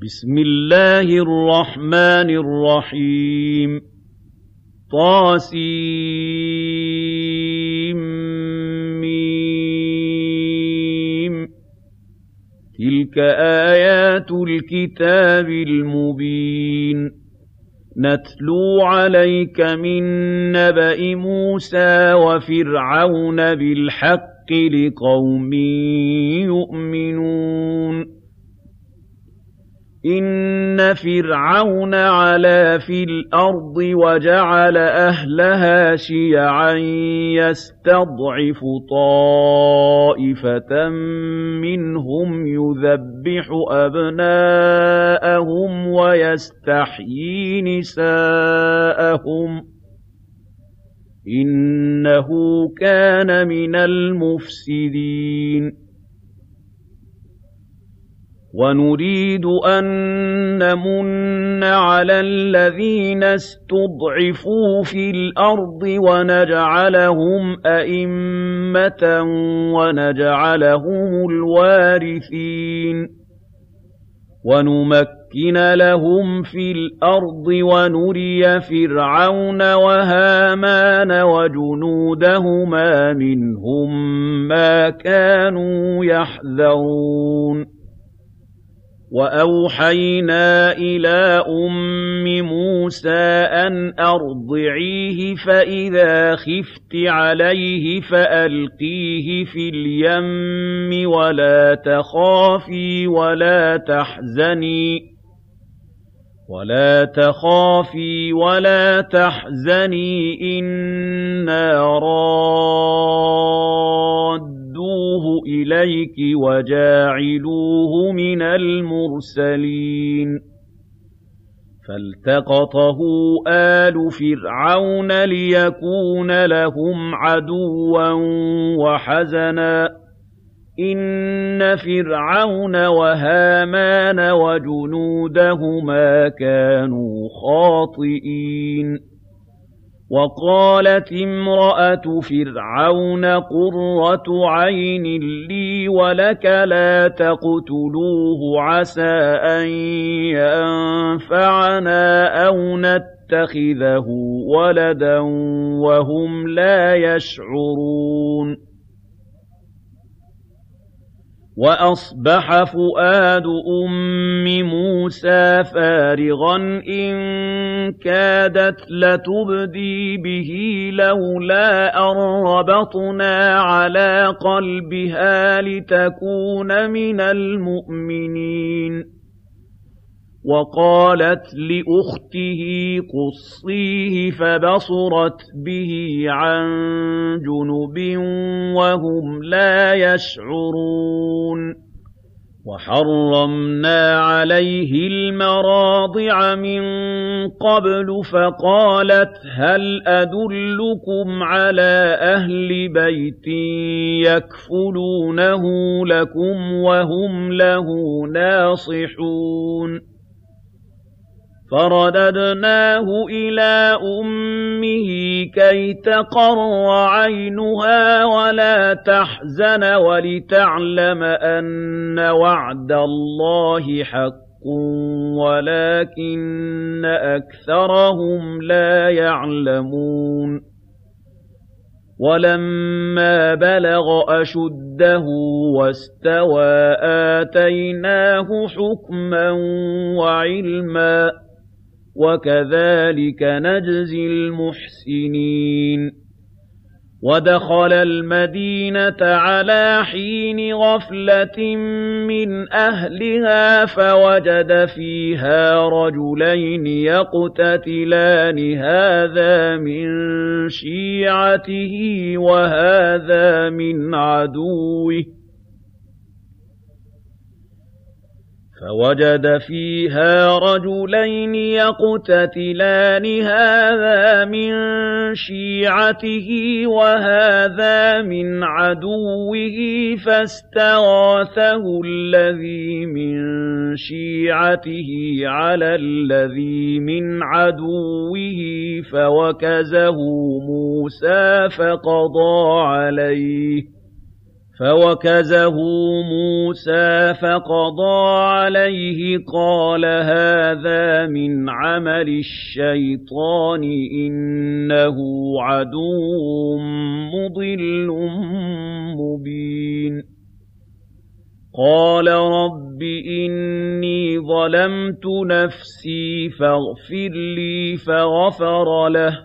بسم الله الرحمن الرحيم طاسيم تلك آيات الكتاب المبين نتلو عليك من نبأ موسى وفرعون بالحق لقوم يؤمنون إن فرعون علا في الأرض وجعل أهلها شيعا يستضعف طائفة منهم يذبح أبناءهم ويستحيي نساءهم إنه كان من المفسدين ونريد أن نمن على الذين استضعفوا في الأرض ونجعلهم أئمة ونجعلهم الوارثين ونمكن لهم في الأرض ونري فرعون وهامان وجنودهما منهم ما كانوا يحذرون وأوحينا إلى أم موسى أن أرضعيه فإذا خفت عليه فألقيه في اليم ولا تخافي ولا تحزني إنا رادوه إليك وجاعلوه من المرسلين فالتقطه آل فرعون ليكون لهم عدوا وحزنا إن فرعون وهامان وجنودهما كانوا خاطئين وقالت امرأة فرعون قرة عين لي ولك لا تقتلوه عسى أن ينفعنا أو نتخذه ولدا وهم لا يشعرون وأصبح فؤاد أم موسى فارغا إن كادت لتبدي به لولا أن ربطنا على قلبها لتكون من المؤمنين وقالت لأخته قصيه فبصرت به عن جنب وهم لا يشعرون وحرمنا عليه المراضع من قبل فقالت هل أدلكم على أهل بيت يكفلونه لكم وهم له ناصحون فرددناه إلى أمه كي تقر عينها ولا تحزن ولتعلم أن وعد الله حق ولكن أكثرهم لا يعلمون ولما بلغ أشده واستوى آتيناه حكما وعلما وكذلك نجزي المحسنين ودخل المدينة على حين غفلة من أهلها فوجد فيها رجلين يقتتلان هذا من شيعته وهذا من عدوه فوجد فيها رجلين يقتتلان هذا من شيعته وهذا من عدوه فاستغاثه الذي من شيعته على الذي من عدوه فوكزه موسى فوكزه موسى فقضى عليه قال هذا من عمل الشيطان إنه عدو مضل مبين قال رب إني ظلمت نفسي فاغفر لي فغفر له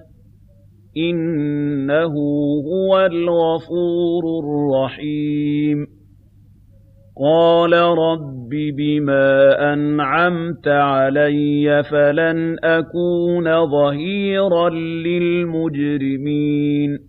إنه هو الغفور الرحيم قال رب بما أنعمت علي فلن أكون ظهيرا للمجرمين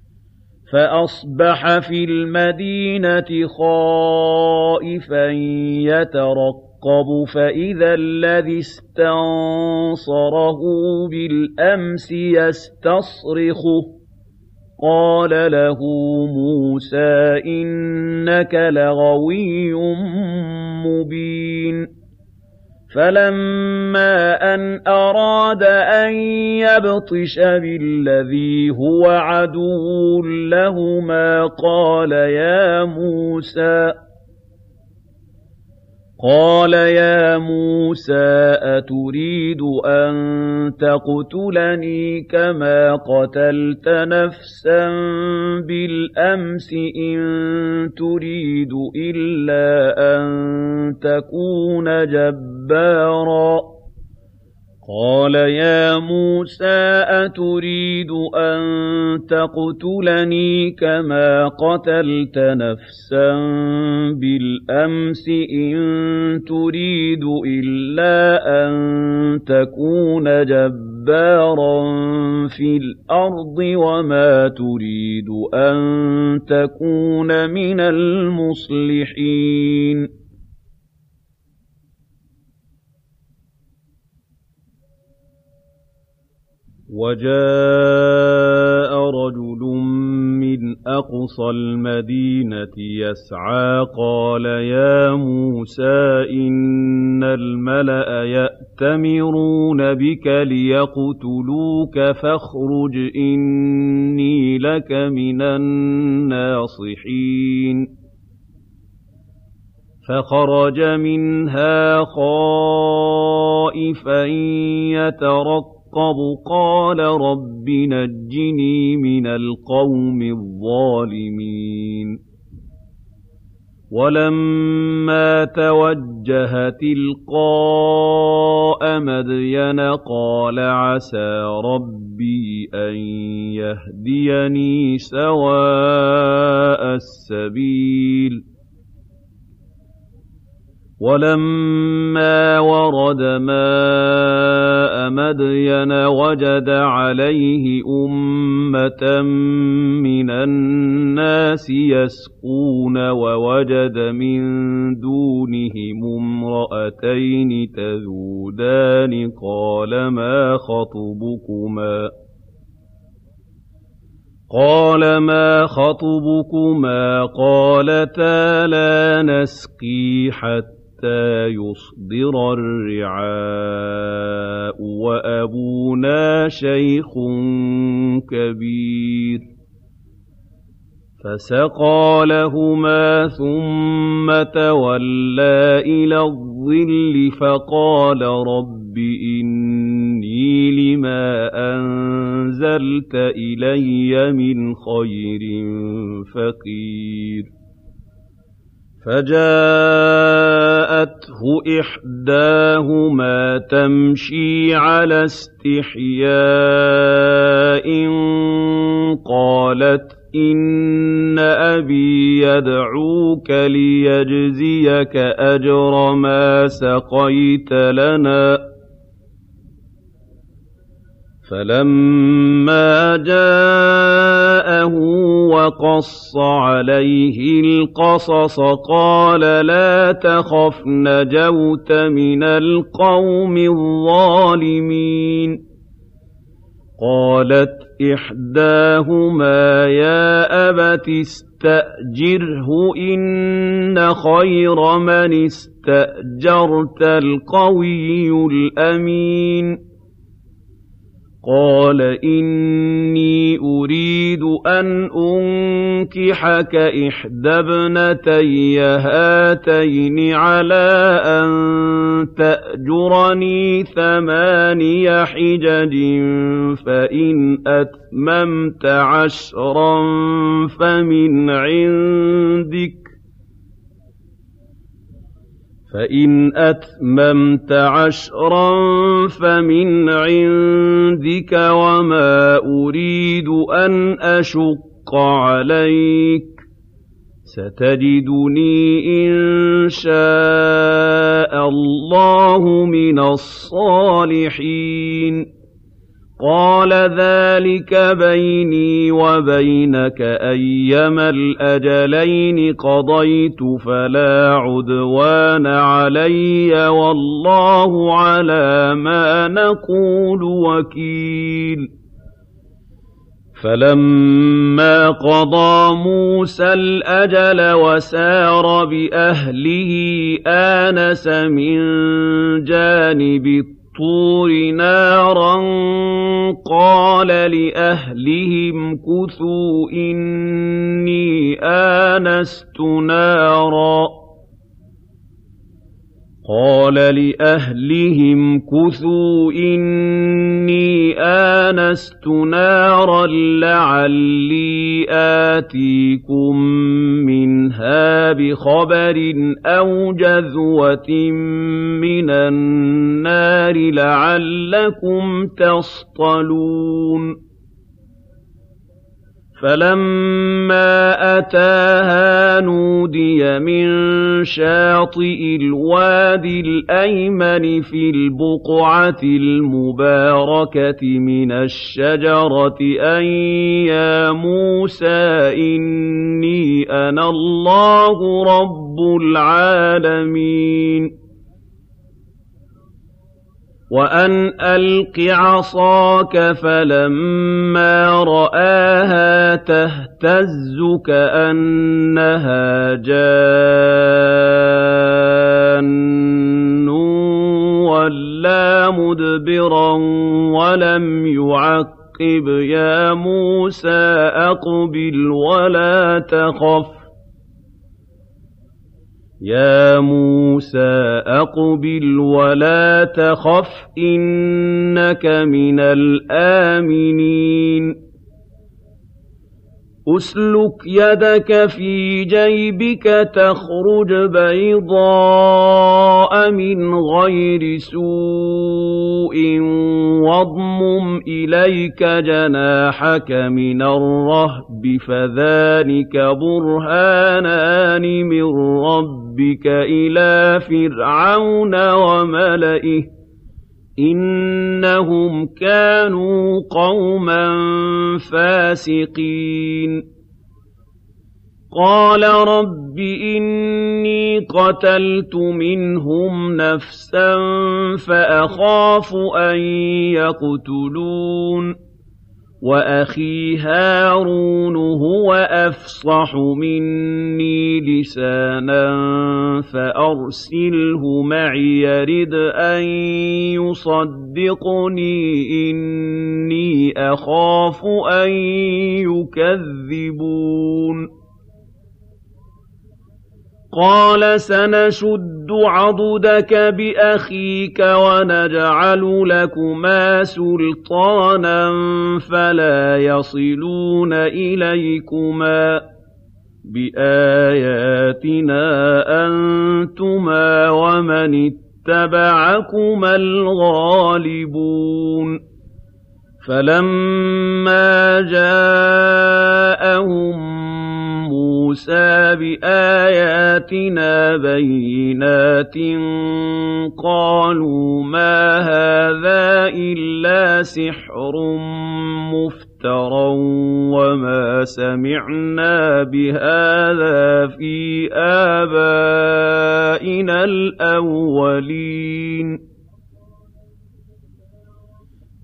فأصبح في المدينة خائفا يترقب فإذا الذي استنصره بالأمس يستصرخه قال له موسى إنك لغوي مبين فلما أن أراد أن يبطش بالذي هو عدو لهما قال يا موسى أتريد أن تقتلني كما قتلت نفسا بالأمس إن تريد إلا أن تكون جبارا قال يا موسى أتريد أن تقتلني كما قتلت نفسا بالأمس إن تريد إلا أن تكون جبارا في الأرض وما تريد أن تكون من المصلحين وجاء رجل من أقصى المدينة يسعى قال يا موسى إن الملأ يأتمرون بك ليقتلوك فاخرج إني لك من الناصحين فخرج منها خائفا يترقب قال رب نجني من القوم الظالمين ولما توجه تلقاء مدين قال عسى ربي أن يهديني سواء السبيل ولما ورد ماء مدين وجد عليه أمة من الناس يسقون ووجد من دونهم امرأتين تذودان قال ما خطبكما قالتا لا نسقي حتى يصدر الرعاء وأبونا شيخ كبير فسقى لهما ثم تولى إلى الظل فقال رب إني لما أنزلت إلي من خير فقير فجاءته إحداهما تمشي على استحياء قالت إن أبي يدعوك ليجزيك أجر ما سقيت لنا فلما جاءه وقص عليه القصص قال لا تخف نجوت من القوم الظالمين قالت إحداهما يا أبت استأجره إن خير من استأجرت القوي الأمين قال إني أريد أن أنكحك إحدى ابنتي هاتين على أن تأجرني 8 حجج فإن أتممت 10 فمن عندك وما أريد أن أشق عليك ستجدني إن شاء الله من الصالحين قال ذلك بيني وبينك أيما الأجلين قضيت فلا عدوان علي والله على ما نقول وكيل فلما قضى موسى الأجل وسار بأهله آنس من جانب الطور نارا قال لأهلهم كثوا إني آنست نارا لعلي آتيكم منها بخبر أو جذوة من النار لعلكم تصطلون فلما أتاها نودي من شاطئ الوادي الأيمن في البقعة المباركة من الشجرة أن يا موسى إني أنا الله رب العالمين وأن ألق عصاك فلما رآها تهتز كأنها جان ولا مدبرا ولم يعقب يا موسى أقبل ولا تخف إنك من الآمنين أسلك يدك في جيبك تخرج بيضاء من غير سوء واضمم إليك جناحك من الرهب فذلك برهانان من ربك إلى فرعون وملئه إنهم كانوا قوما فاسقين قال رب إني قتلت منهم نفسا فأخاف أن يقتلون وأخي هارون هو أفصح مني لسانا فأرسله معي يرد أن يصدقني إني أخاف أن يكذبون قال سنشد عضدك بأخيك ونجعل لكما سلطانا فلا يصلون إليكما بآياتنا أنتما ومن اتبعكما الغالبون فلما جاءهم موسى بآياتنا بينات قالوا ما هذا إلا سحر مفترى وما سمعنا بهذا في آبائنا 'إِنَّ الْأَوَّلِينَ.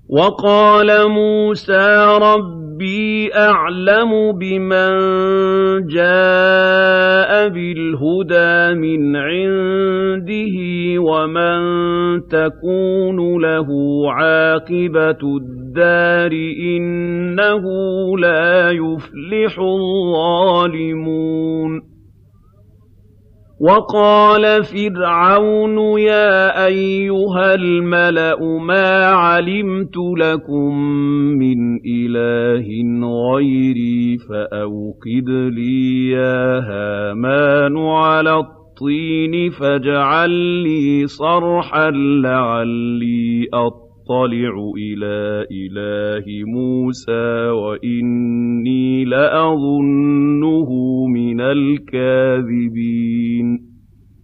وقال موسى ربي أعلم بمن جاء بالهدى من عنده ومن تكون له عاقبة الدار إنه لا يفلح الظالمون وقال فرعون يا أيها الملأ ما علمت لكم من إله غيري فأوقد لي يا هامان على الطين فاجعل لي صرحا لعلي أطلع إلى إله موسى وإني لأظنه من الكاذبين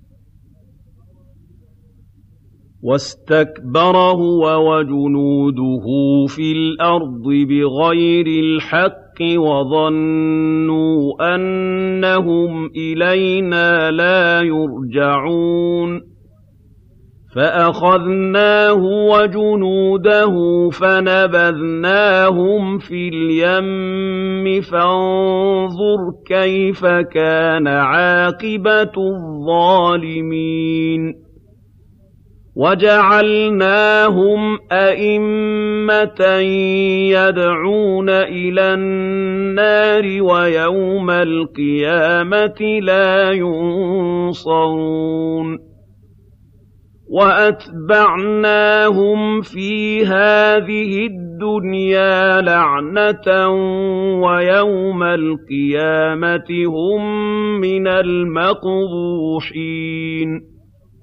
واستكبر هو وجنوده في الأرض بغير الحق وظنوا أنهم إلينا لا يرجعون فأخذناه وجنوده فنبذناهم في اليم فانظر كيف كان عاقبة الظالمين وجعلناهم أئمة يدعون إلى النار ويوم القيامة لا ينصرون وأتبعناهم في هذه الدنيا لعنة ويوم القيامة هم من المقبوحين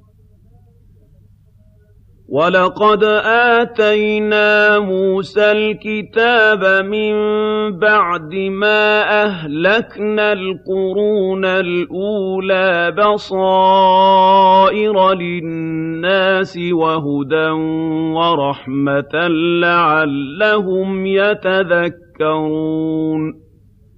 وَلَقَدْ آتَيْنَا مُوسَى الْكِتَابَ مِن بَعْدِ مَا أَهْلَكْنَا الْقُرُونَ الْأُولَىٰ بَصَائِرَ لِلنَّاسِ وَهُدًى وَرَحْمَةً لَّعَلَّهُمْ يَتَذَكَّرُونَ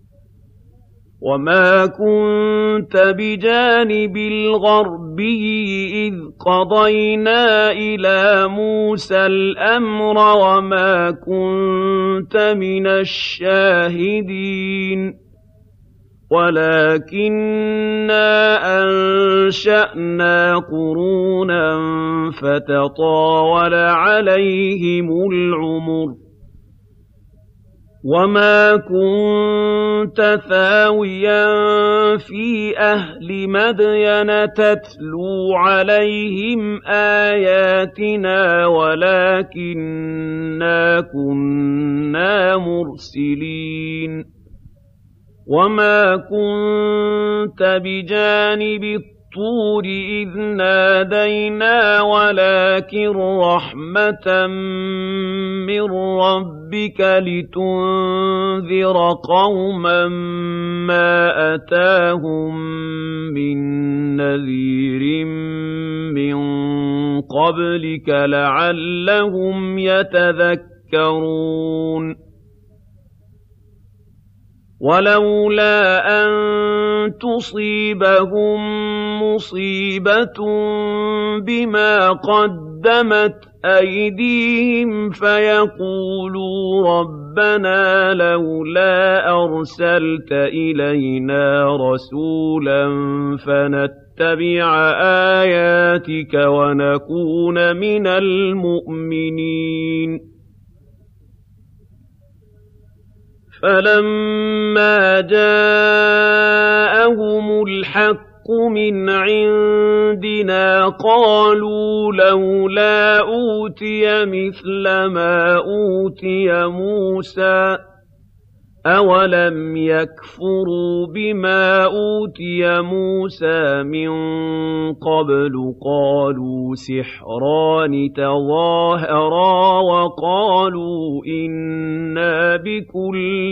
وَمَا كُنتَ بِجَانِبِ الْغَرْبِيِّ إِذْ قَضَيْنَا إِلَىٰ مُوسَى الْأَمْرَ وَمَا كُنتَ مِنَ الشَّاهِدِينَ وَلَٰكِنَّا أَنشَأْنَا قُرُونًا فَتَطَاوَلَ عَلَيْهِمُ الْعُمُرُ وَمَا كُنتَ ثَاوِيًا فِي أَهْلِ مَدْيَنَ تَتْلُو عَلَيْهِمْ آيَاتِنَا وَلَٰكِنَّا كُنَّا مُرْسِلِينَ وَمَا كُنتَ بِجَانِبِ الطُّورِ إِذْ نَادَيْنَا وَلَٰكِن رَّحْمَةً مِّن رَّبِّكَ لِتُنذِرَ قَوْمًا مَّا أَتَاهُم مِّن نَّذِيرٍ مِّن قَبْلِكَ لَعَلَّهُمْ يَتَذَكَّرُونَ وَلَوْلَا أَن تُصِيبَهُم مُّصِيبَةٌ بِمَا قَدَّمَتْ أَيْدِيهِمْ فَيَقُولُوا رَبَّنَا لَوْلَا أَرْسَلْتَ إِلَيْنَا رَسُولًا فَنَتَّبِعَ آيَاتِكَ وَنَكُونَ مِنَ الْمُؤْمِنِينَ فَلَمَّا جَاءَهُمُ الْحَقُّ مِنْ عِندِنَا قَالُوا لَوْلَا أُوتِيَ مِثْلَ مَا أُوتِيَ مُوسَىٰ ۚ أَوَلَمْ يَكْفُرُوا بِمَا أُوتِيَ مُوسَىٰ مِن قَبْلُ ۖ قَالُوا سِحْرَانِ تَظَاهَرَا وَقَالُوا إِنَّا بِكُلٍّ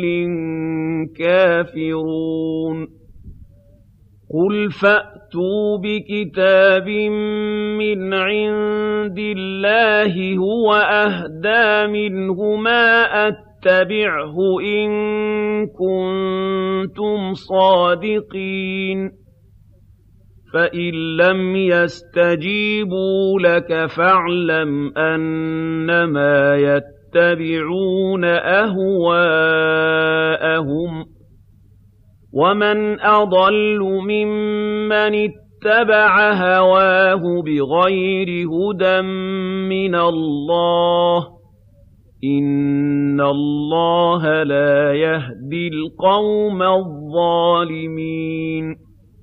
كَافِرُونَ قُلْ فَأْتُوا بِكِتَابٍ مِّنْ عِندِ اللَّهِ هُوَ أَهْدَىٰ مِنْهُ مَا أَتَّبِعْهُ إِن كُنتُمْ صَادِقِينَ فَإِن لَّمْ يَسْتَجِيبُوا لَكَ فَاعْلَمْ أَنَّمَا يَتَّبِعُونَ يتبعون أهواءهم ومن أضل ممن اتبع هواه بغير هدى من الله إن الله لا يهدي القوم الظالمين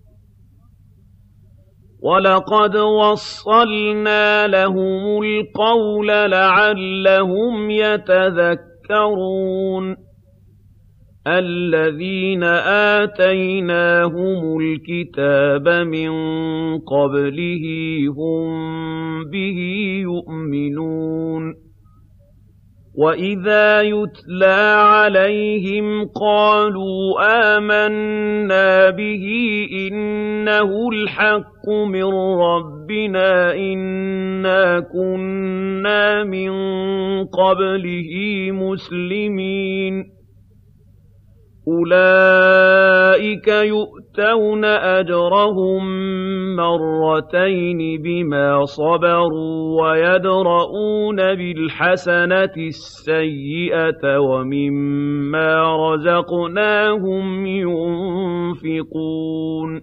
وَلَقَدْ وَصَّلْنَا لَهُمُ الْقَوْلَ لَعَلَّهُمْ يَتَذَكَّرُونَ الَّذِينَ آتَيْنَاهُمُ الْكِتَابَ مِنْ قَبْلِهِ هُمْ بِهِ يُؤْمِنُونَ وَإِذَا يُتْلَى عَلَيْهِمْ قَالُوا آمَنَّا بِهِ إِنَّهُ الْحَقُّ مِنْ رَبِّنَا إِنَّا كُنَّا مِنْ قَبْلِهِ مُسْلِمِينَ أُولَئِكَ يُؤْتَوْنَ أَجْرَهُم مرتين بما صبروا ويدرؤون بالحسنة السيئة ومما رزقناهم ينفقون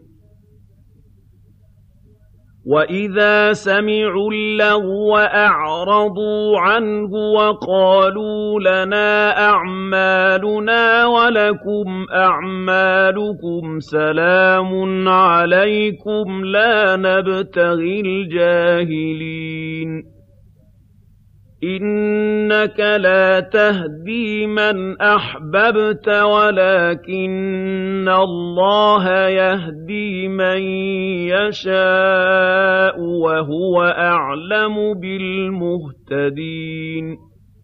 وَإِذَا سَمِعُوا اللَّغْوَ أَعْرَضُوا عَنْهُ وَقَالُوا لَنَا أَعْمَالُنَا وَلَكُمْ أَعْمَالُكُمْ سَلَامٌ عَلَيْكُمْ لَا نَبْتَغِي الْجَاهِلِينَ إِنَّكَ لَا تَهْدِي مَنْ أَحْبَبْتَ وَلَكِنَّ اللَّهَ يَهْدِي مَن يَشَاءُ وَهُوَ أَعْلَمُ بِالْمُهْتَدِينَ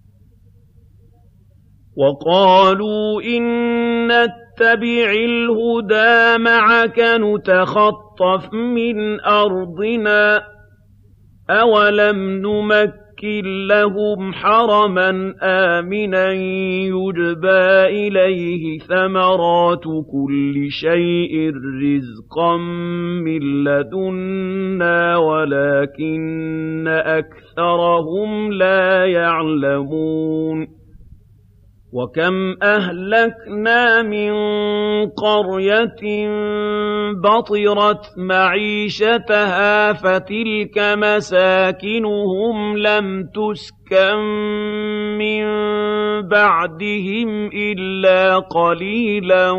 وَقَالُوا إِن نَّتَّبِعِ الْهُدَىٰ مَعَكَ نُتَخَطَّفْ مِنْ أَرْضِنَا أَوَلَمْ نُمَكِّنْ لهم حرما آمنا يجبى إليه ثمرات كل شيء رزقا من لدنا ولكن أكثرهم لا يعلمون وَكَمْ أَهْلَكْنَا مِنْ قَرْيَةٍ بَطِرَتْ مَعِيشَتَهَا فَتِلْكَ مَسَاكِنُهُمْ لَمْ تُسْكَنْ مِنْ بَعْدِهِمْ إِلَّا قَلِيلًا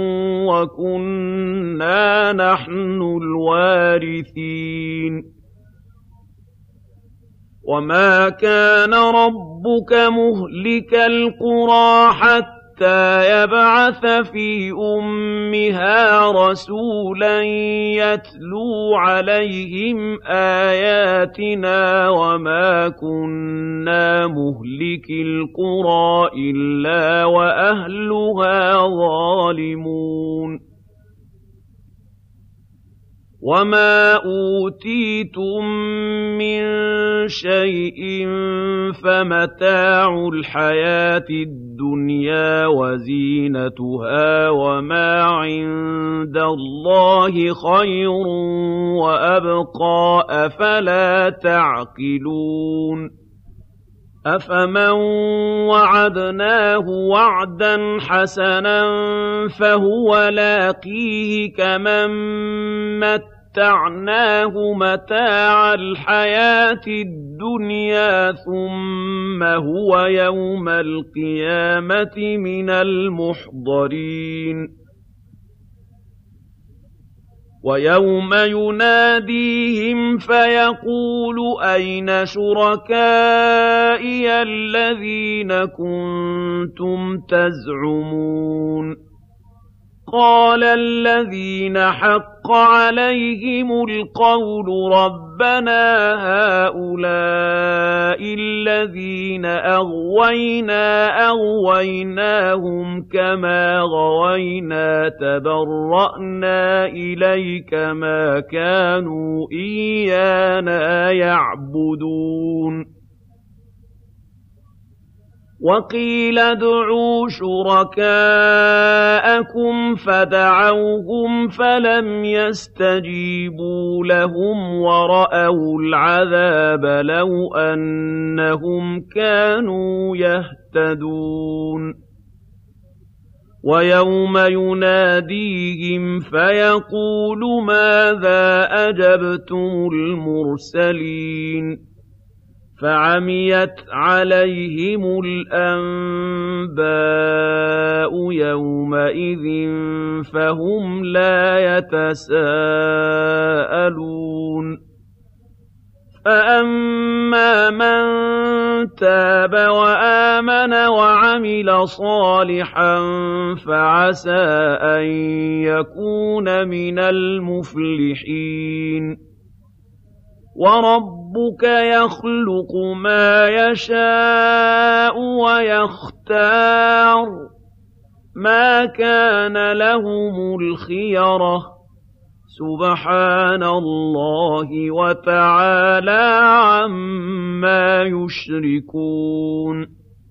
وَكُنَّا نَحْنُ الْوَارِثِينَ وَمَا كَانَ رَبُّكَ مُهْلِكَ الْقُرَىٰ حَتَّىٰ يَبْعَثَ فِي أُمِّهَا رَسُولًا يَتْلُو عَلَيْهِمْ آيَاتِنَا وَمَا كُنَّا مُهْلِكِي الْقُرَىٰ إِلَّا وَأَهْلُهَا ظَالِمُونَ وَمَا أُوتِيتُم مِّن شَيْءٍ فَمَتَاعُ الْحَيَاةِ الدُّنْيَا وَزِينَتُهَا وَمَا عِندَ اللَّهِ خَيْرٌ وَأَبْقَىٰ ۚ أَفَلَا تَعْقِلُونَ أَفَمَن وَعَدْنَاهُ وَعْدًا حَسَنًا فَهُوَ لَاقِيهِ كَمَن مَّتَّعْنَاهُ مَتَاعَ الْحَيَاةِ الدُّنْيَا ثُمَّ هُوَ يَوْمَ الْقِيَامَةِ مِنَ الْمُحْضَرِينَ وَيَوْمَ يُنَادِيهِمْ فَيَقُولُ أَيْنَ شُرَكَائِيَ الَّذِينَ كُنتُمْ تَزْعُمُونَ قَالَ الَّذِينَ حَقَّ عَلَيْهِمُ الْقَوْلُ رَبَّنَا هَٰؤُلَاءِ الَّذِينَ أَغْوَيْنَا أَغْوَيْنَاهُمْ كَمَا غَوَيْنَا تَبَرَّأْنَا إِلَيْكَ مَا كَانُوا إِيَّانَا يَعْبُدُونَ وَقِيلَ ادْعُوا شُرَكَاءَكُمْ فَدَعَوْهُمْ فَلَمْ يَسْتَجِيبُوا لَهُمْ وَرَأَوُا الْعَذَابَ لَوْ أَنَّهُمْ كَانُوا يَهْتَدُونَ وَيَوْمَ يُنَادِيهِمْ فَيَقُولُ مَاذَا أَجَبْتُمُ الْمُرْسَلِينَ فَعَمِيَتْ عَلَيْهِمُ الْأَنبَاءُ يَوْمَئِذٍ فَهُمْ لَا يَتَسَاءَلُونَ فَأَمَّا مَن تَابَ وَآمَنَ وَعَمِلَ صَالِحًا فَعَسَىٰ أَن يَكُونَ مِنَ الْمُفْلِحِينَ وَرَبُّكَ يَخْلُقُ مَا يَشَاءُ وَيَخْتَارُ مَا كَانَ لَهُمُ الْخِيَرَةُ سُبْحَانَ اللَّهِ وَتَعَالَىٰ عَمَّا يُشْرِكُونَ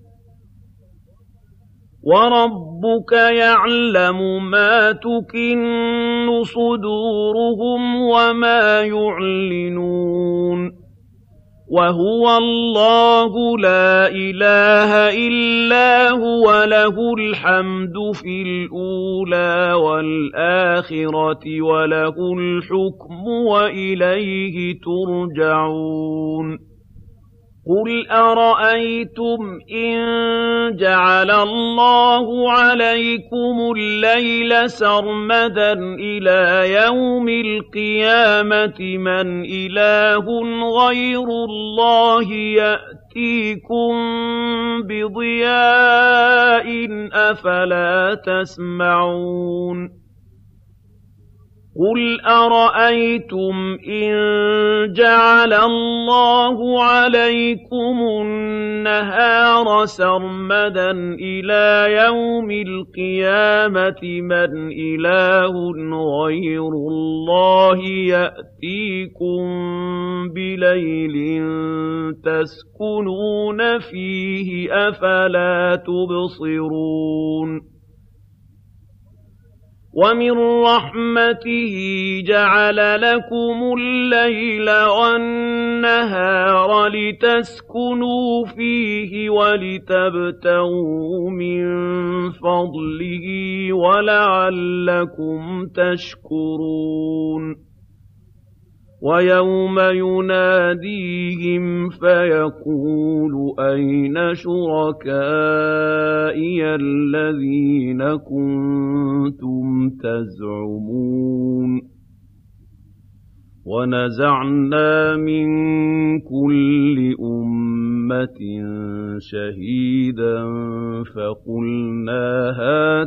وَرَبُّكَ يَعْلَمُ مَا تُكِنُّ صُدُورُهُمْ وَمَا يُعْلِنُونَ وَهُوَ اللَّهُ لَا إِلَٰهَ إِلَّا هُوَ لَهُ الْحَمْدُ فِي الْأُولَىٰ وَالْآخِرَةِ وَلَهُ الْحُكْمُ وَإِلَيْهِ تُرْجَعُونَ قُلْ أَرَأَيْتُمْ إِن جَعَلَ اللَّهُ عَلَيْكُمُ اللَّيْلَ سَرْمَدًا إِلَىٰ يَوْمِ الْقِيَامَةِ مَنْ إِلَٰهٌ غَيْرُ اللَّهِ يَأْتِيكُم بِضِيَاءٍ أَفَلَا تَسْمَعُونَ قُلْ أَرَأَيْتُمْ إِن جَعَلَ اللَّهُ عَلَيْكُمُ النَّهَارَ سَرْمَدًا إِلَىٰ يَوْمِ الْقِيَامَةِ مَنْ إِلَٰهٌ غَيْرُ اللَّهِ يَأْتِيكُم بِلَيْلٍ تَسْكُنُونَ فِيهِ ۖ أَفَلَا تُبْصِرُونَ وَمِن رَّحْمَتِهِ جَعَلَ لَكُمُ اللَّيْلَ وَالنَّهَارَ لِتَسْكُنُوا فِيهِ وَلِتَبْتَغُوا مِن فَضْلِهِ وَلَعَلَّكُمْ تَشْكُرُونَ وَيَوْمَ يُنَادِيهِمْ فَيَقُولُ أَيْنَ شُرَكَائِيَ الَّذِينَ كُنتُمْ تَزْعُمُونَ وَنَزَعْنَا مِن كُلِّ أُمَّةٍ شَهِيدًا فَقُلْنَا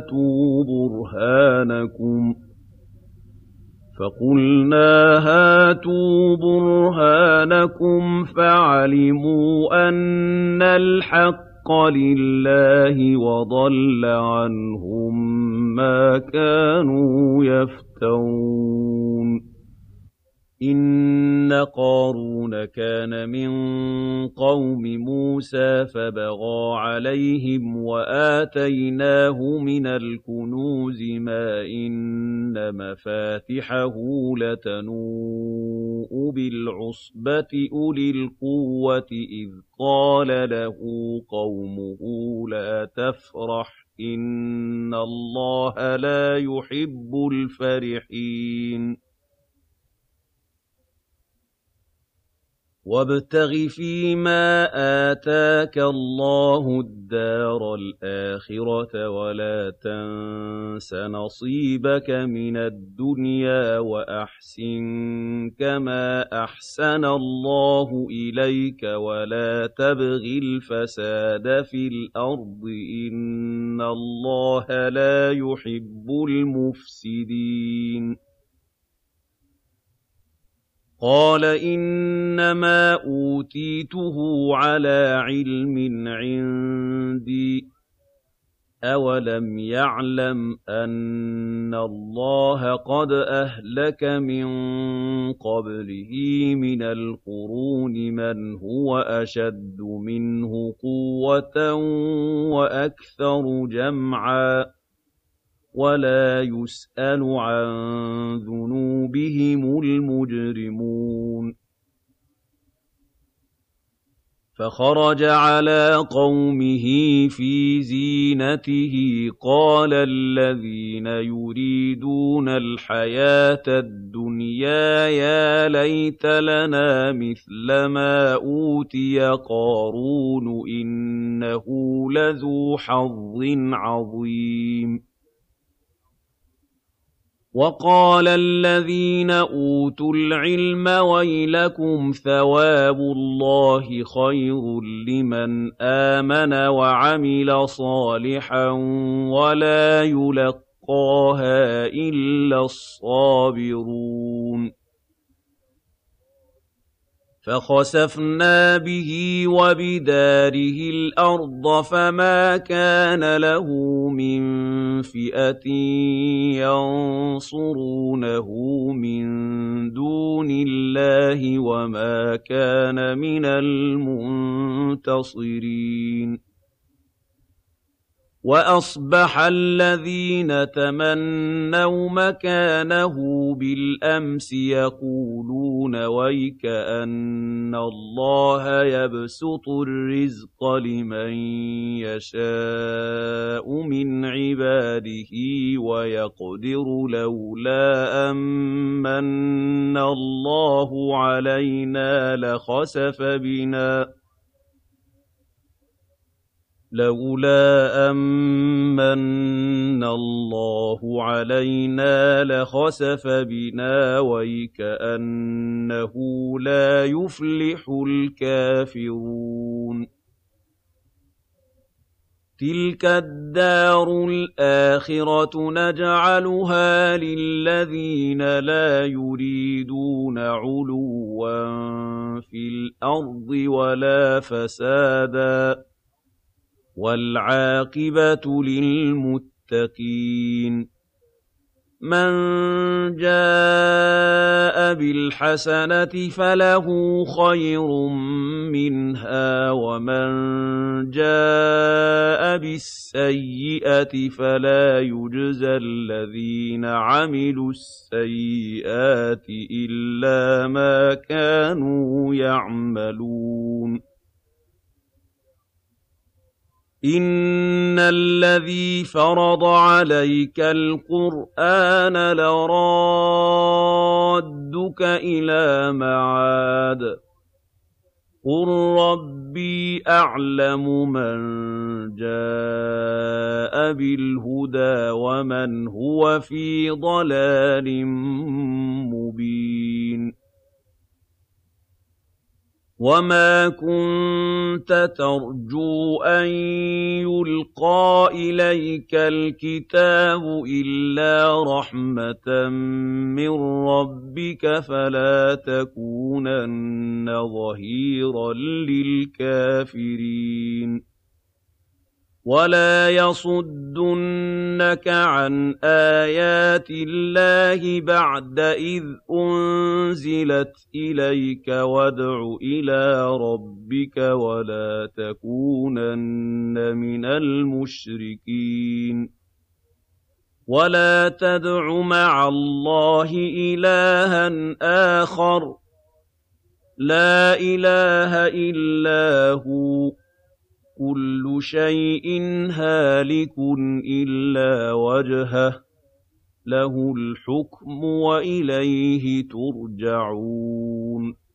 هَاتُوا بُرْهَانَكُمْ فَعَلِمُوا أَنَّ الْحَقَّ لِلَّهِ وَضَلَّ عَنْهُم مَّا كَانُوا يَفْتَرُونَ إِنَّ قَارُونَ كَانَ مِن قَوْمِ مُوسَىٰ فَبَغَىٰ عَلَيْهِمْ وَآتَيْنَاهُ مِنَ الْكُنُوزِ مَا إِنَّ مَفَاتِحَهُ لَتَنُوءُ بِالْعُصْبَةِ أُولِي الْقُوَّةِ إِذْ قَالَ لَهُ قَوْمُهُ لَا تَفْرَحْ إِنَّ اللَّهَ لَا يُحِبُّ الْفَرِحِينَ وَابْتَغِ فِيمَا آتَاكَ اللَّهُ الدَّارَ الْآخِرَةَ وَلَا تَنسَ نَصِيبَكَ مِنَ الدُّنْيَا وَأَحْسِن كَمَا أَحْسَنَ اللَّهُ إِلَيْكَ وَلَا تَبْغِ الْفَسَادَ فِي الْأَرْضِ ۖ إِنَّ اللَّهَ لَا يُحِبُّ الْمُفْسِدِينَ قَالَ إِنَّمَا أُوتِيتُهُ عَلَىٰ عِلْمٍ عِندِي أَوَلَمْ يَعْلَمْ أَنَّ اللَّهَ قَدْ أَهْلَكَ مِن قَبْلِهِ مِنَ الْقُرُونِ مَنْ هُوَ أَشَدُّ مِنْهُ قُوَّةً وَأَكْثَرُ جَمْعًا وَلَا يُسْأَلُ عَن ذُنُوبِهِمُ الْمُجْرِمُونَ فَخَرَجَ عَلَىٰ قَوْمِهِ فِي زِينَتِهِ قَالَ الَّذِينَ يُرِيدُونَ الْحَيَاةَ الدُّنْيَا يَا لَيْتَ لَنَا مِثْلَ مَا أُوتِيَ قَارُونُ إِنَّهُ لَذُو حَظٍّ عَظِيمٍ وَقَالَ الَّذِينَ أُوتُوا الْعِلْمَ وَيْلَكُمْ ثَوَابُ اللَّهِ خَيْرٌ لِّمَنْ آمَنَ وَعَمِلَ صَالِحًا وَلَا يُلَقَّاهَا إِلَّا الصَّابِرُونَ فَخَسَفْنَا بِهِ وَبِدَارِهِ الْأَرْضَ فَمَا كَانَ لَهُ مِن فِئَةٍ يَنصُرُونَهُ مِن دُونِ اللَّهِ وَمَا كَانَ مِنَ الْمُنتَصِرِينَ وَأَصْبَحَ الَّذِينَ تَمَنَّوْا مَكَانَهُ بِالْأَمْسِ يَقُولُونَ وَيْكَأَنَّ اللَّهَ يَبْسُطُ الرِّزْقَ لِمَن يَشَاءُ مِنْ عِبَادِهِ وَيَقْدِرُ لَوْلَا أَن مَّنَّ اللَّهُ عَلَيْنَا لَخَسَفَ بِنَا وَيْكَأَنَّهُ لَا يُفْلِحُ الْكَافِرُونَ تِلْكَ الدَّارُ الْآخِرَةُ نَجْعَلُهَا لِلَّذِينَ لَا يُرِيدُونَ عُلُوًّا فِي الْأَرْضِ وَلَا فَسَادًا وَالْعَاقِبَةُ لِلْمُتَّقِينَ مَن جَاءَ بِالْحَسَنَةِ فَلَهُ خَيْرٌ مِّنْهَا وَمَن جَاءَ بِالسَّيِّئَةِ فَلَا يُجْزَى الَّذِينَ عَمِلُوا السَّيِّئَاتِ إِلَّا مَا كَانُوا يَعْمَلُونَ إِنَّ الَّذِي فَرَضَ عَلَيْكَ الْقُرْآنَ لَرَادُّكَ إِلَىٰ مَعَادٍ ۚ قُل رَّبِّي أَعْلَمُ مَن جَاءَ بِالْهُدَىٰ وَمَنْ هُوَ فِي ضَلَالٍ مُّبِينٍ وَمَا كُنتَ تَرْجُو أَن يُلْقَىٰ إِلَيْكَ الْكِتَابُ إِلَّا رَحْمَةً مِّن رَّبِّكَ فَلَا تَكُونَنَّ ظَهِيرًا لِّلْكَافِرِينَ وَلَا يَصُدُّنَّكَ عَنْ آيَاتِ اللَّهِ بَعْدَ إِذْ أُنزِلَتْ إِلَيْكَ وَادْعُ إِلَىٰ رَبِّكَ وَلَا تَكُونَنَّ مِنَ الْمُشْرِكِينَ وَلَا تَدْعُ مَعَ اللَّهِ إِلَٰهًا آخَرَ لَا إِلَٰهَ إِلَّا هُوَ كُلُّ شَيْءٍ هَالِكٌ إِلَّا وَجْهَهُ لَهُ الْحُكْمُ وَإِلَيْهِ تُرْجَعُونَ